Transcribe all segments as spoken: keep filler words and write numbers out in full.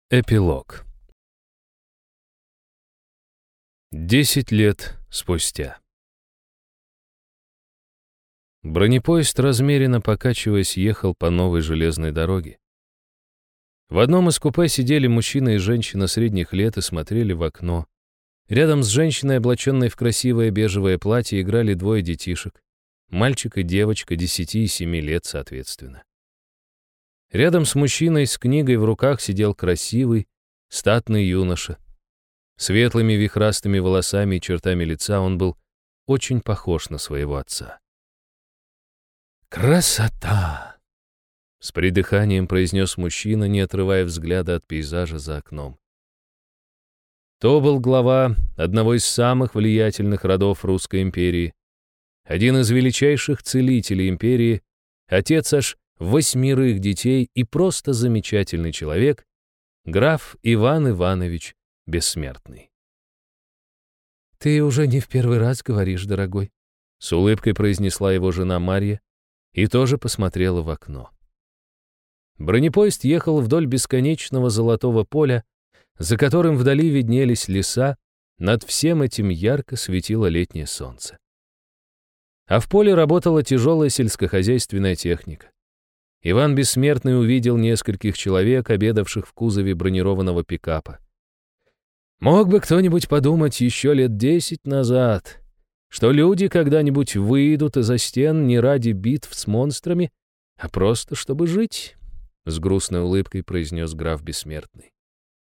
Эпилог. Десять лет спустя. Бронепоезд, размеренно покачиваясь, ехал по новой железной дороге. В одном из купе сидели мужчина и женщина средних лет и смотрели в окно. Рядом с женщиной, облаченной в красивое бежевое платье, играли двое детишек. Мальчик и девочка, десяти и семи лет соответственно. Рядом с мужчиной с книгой в руках сидел красивый, статный юноша. Светлыми вихрастыми волосами и чертами лица он был очень похож на своего отца. «Красота!» — с придыханием произнес мужчина, не отрывая взгляда от пейзажа за окном. То был глава одного из самых влиятельных родов Русской империи, один из величайших целителей империи, отец аж восьмерых детей и просто замечательный человек, граф Иван Иванович Бессмертный. «Ты уже не в первый раз говоришь, дорогой», — с улыбкой произнесла его жена Марья и тоже посмотрела в окно. Бронепоезд ехал вдоль бесконечного золотого поля, за которым вдали виднелись леса, над всем этим ярко светило летнее солнце. А в поле работала тяжелая сельскохозяйственная техника. Иван Бессмертный увидел нескольких человек, обедавших в кузове бронированного пикапа. Мог бы кто-нибудь подумать еще лет десять назад, что люди когда-нибудь выйдут из-за стен не ради битв с монстрами, а просто чтобы жить, — с грустной улыбкой произнес граф Бессмертный.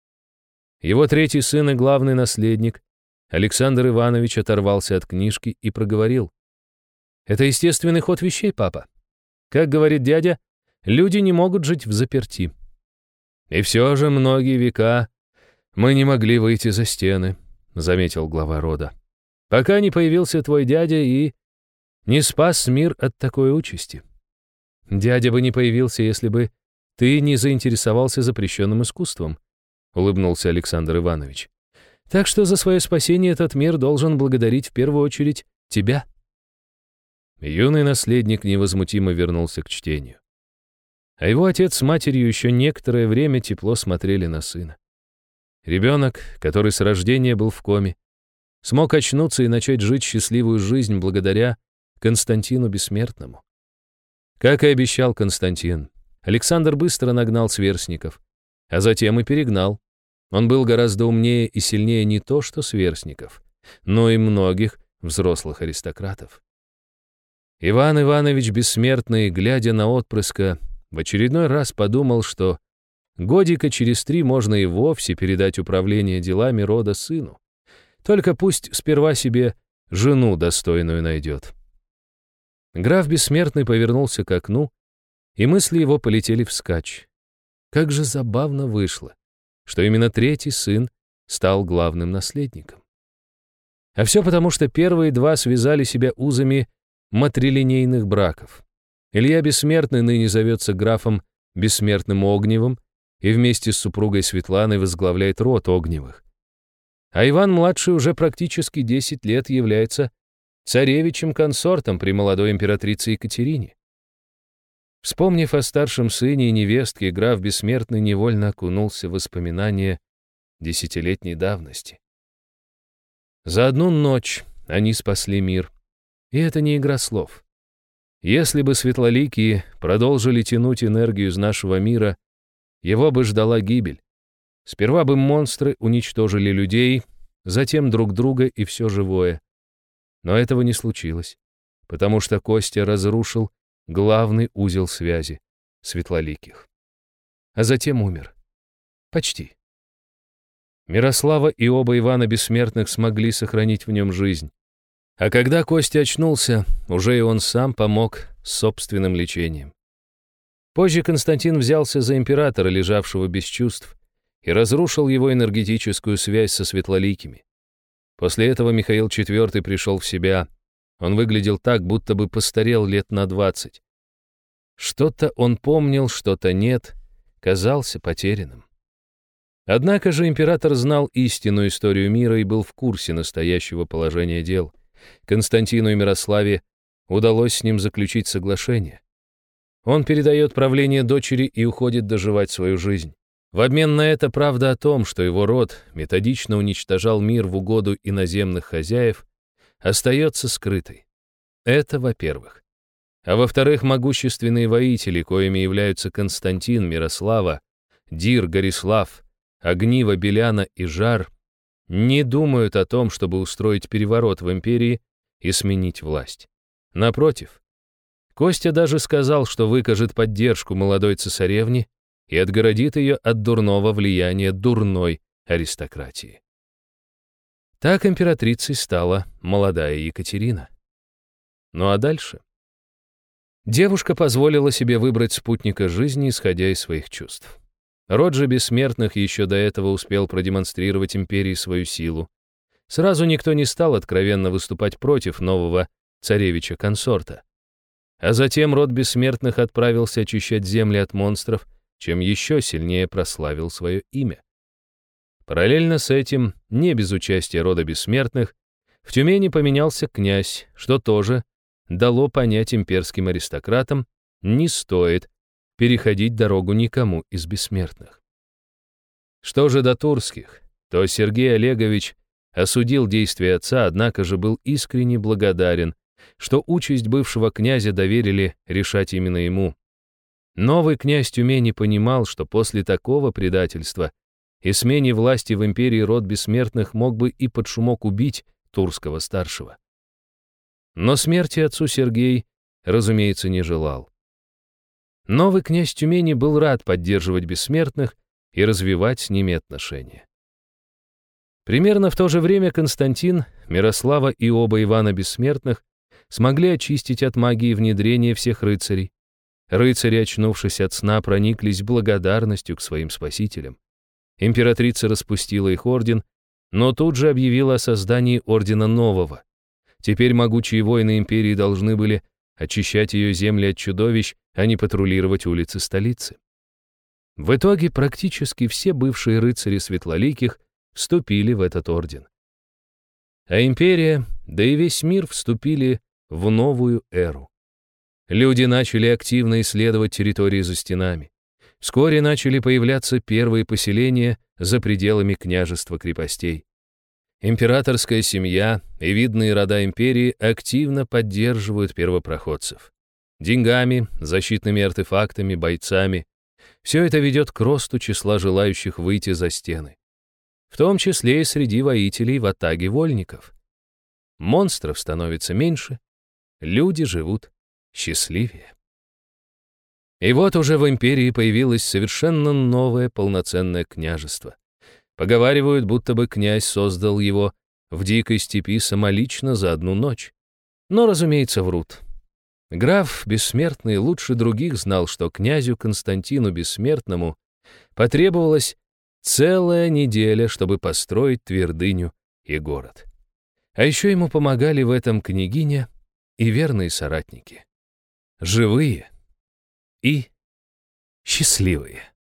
Его третий сын и главный наследник, Александр Иванович, оторвался от книжки и проговорил. «Это естественный ход вещей, папа. Как говорит дядя, люди не могут жить взаперти. И все же многие века мы не могли выйти за стены», — заметил глава рода, «пока не появился твой дядя и не спас мир от такой участи. Дядя бы не появился, если бы ты не заинтересовался запрещенным искусством», — улыбнулся Александр Иванович. «Так что за свое спасение этот мир должен благодарить в первую очередь тебя». Юный наследник невозмутимо вернулся к чтению. А его отец с матерью еще некоторое время тепло смотрели на сына. Ребенок, который с рождения был в коме, смог очнуться и начать жить счастливую жизнь благодаря Константину Бессмертному. Как и обещал Константин, Александр быстро нагнал сверстников, а затем и перегнал. Он был гораздо умнее и сильнее не то что сверстников, но и многих взрослых аристократов. Иван Иванович Бессмертный, глядя на отпрыска, в очередной раз подумал, что годика через три можно и вовсе передать управление делами рода сыну. Только пусть сперва себе жену достойную найдет. Граф Бессмертный повернулся к окну, и мысли его полетели вскачь. Как же забавно вышло, что именно третий сын стал главным наследником. А все потому, что первые два связали себя узами матрилинейных браков. Илья Бессмертный ныне зовется графом Бессмертным Огневым и вместе с супругой Светланой возглавляет род Огневых. А Иван-младший уже практически десять лет является царевичем-консортом при молодой императрице Екатерине. Вспомнив о старшем сыне и невестке, граф Бессмертный невольно окунулся в воспоминания десятилетней давности. За одну ночь они спасли мир. И это не игра слов. Если бы светлоликие продолжили тянуть энергию из нашего мира, его бы ждала гибель. Сперва бы монстры уничтожили людей, затем друг друга и все живое. Но этого не случилось, потому что Костя разрушил главный узел связи светлоликих. А затем умер. Почти. Мирослава и оба Ивана Бессмертных смогли сохранить в нем жизнь. А когда Костя очнулся, уже и он сам помог с собственным лечением. Позже Константин взялся за императора, лежавшего без чувств, и разрушил его энергетическую связь со светлоликими. После этого Михаил четвёртый пришел в себя. Он выглядел так, будто бы постарел лет на двадцать. Что-то он помнил, что-то нет, казался потерянным. Однако же император знал истинную историю мира и был в курсе настоящего положения дел. Константину и Мирославе удалось с ним заключить соглашение. Он передает правление дочери и уходит доживать свою жизнь. В обмен на это правда о том, что его род методично уничтожал мир в угоду иноземных хозяев, остается скрытой. Это во-первых. А во-вторых, могущественные воители, коими являются Константин, Мирослава, Дир, Горислав, Огниво, Беляна и Жар, не думают о том, чтобы устроить переворот в империи и сменить власть. Напротив, Костя даже сказал, что выкажет поддержку молодой цесаревне и отгородит ее от дурного влияния дурной аристократии. Так императрицей стала молодая Екатерина. Ну а дальше? Девушка позволила себе выбрать спутника жизни, исходя из своих чувств. Род же бессмертных еще до этого успел продемонстрировать империи свою силу. Сразу никто не стал откровенно выступать против нового царевича-консорта. А затем род бессмертных отправился очищать земли от монстров, чем еще сильнее прославил свое имя. Параллельно с этим, не без участия рода бессмертных, в Тюмени поменялся князь, что тоже дало понять имперским аристократам, не стоит переходить дорогу никому из бессмертных. Что же до Турских, то Сергей Олегович осудил действия отца, однако же был искренне благодарен, что участь бывшего князя доверили решать именно ему. Новый князь Тюмени понимал, что после такого предательства и смене власти в империи род бессмертных мог бы и под шумок убить Турского-старшего. Но смерти отцу Сергей, разумеется, не желал. Новый князь Тюмени был рад поддерживать бессмертных и развивать с ними отношения. Примерно в то же время Константин, Мирослава и оба Ивана Бессмертных смогли очистить от магии внедрения всех рыцарей. Рыцари, очнувшись от сна, прониклись благодарностью к своим спасителям. Императрица распустила их орден, но тут же объявила о создании ордена нового. Теперь могучие воины империи должны были очищать ее земли от чудовищ, а не патрулировать улицы столицы. В итоге практически все бывшие рыцари Светлоликих вступили в этот орден. А империя, да и весь мир вступили в новую эру. Люди начали активно исследовать территории за стенами. Вскоре начали появляться первые поселения за пределами княжества крепостей. Императорская семья и видные рода империи активно поддерживают первопроходцев. Деньгами, защитными артефактами, бойцами. Все это ведет к росту числа желающих выйти за стены. В том числе и среди воителей в атаге вольников. Монстров становится меньше, люди живут счастливее. И вот уже в империи появилось совершенно новое полноценное княжество. Поговаривают, будто бы князь создал его в дикой степи самолично за одну ночь. Но, разумеется, врут. Граф Бессмертный лучше других знал, что князю Константину Бессмертному потребовалась целая неделя, чтобы построить твердыню и город. А еще ему помогали в этом княгиня и верные соратники. Живые и счастливые.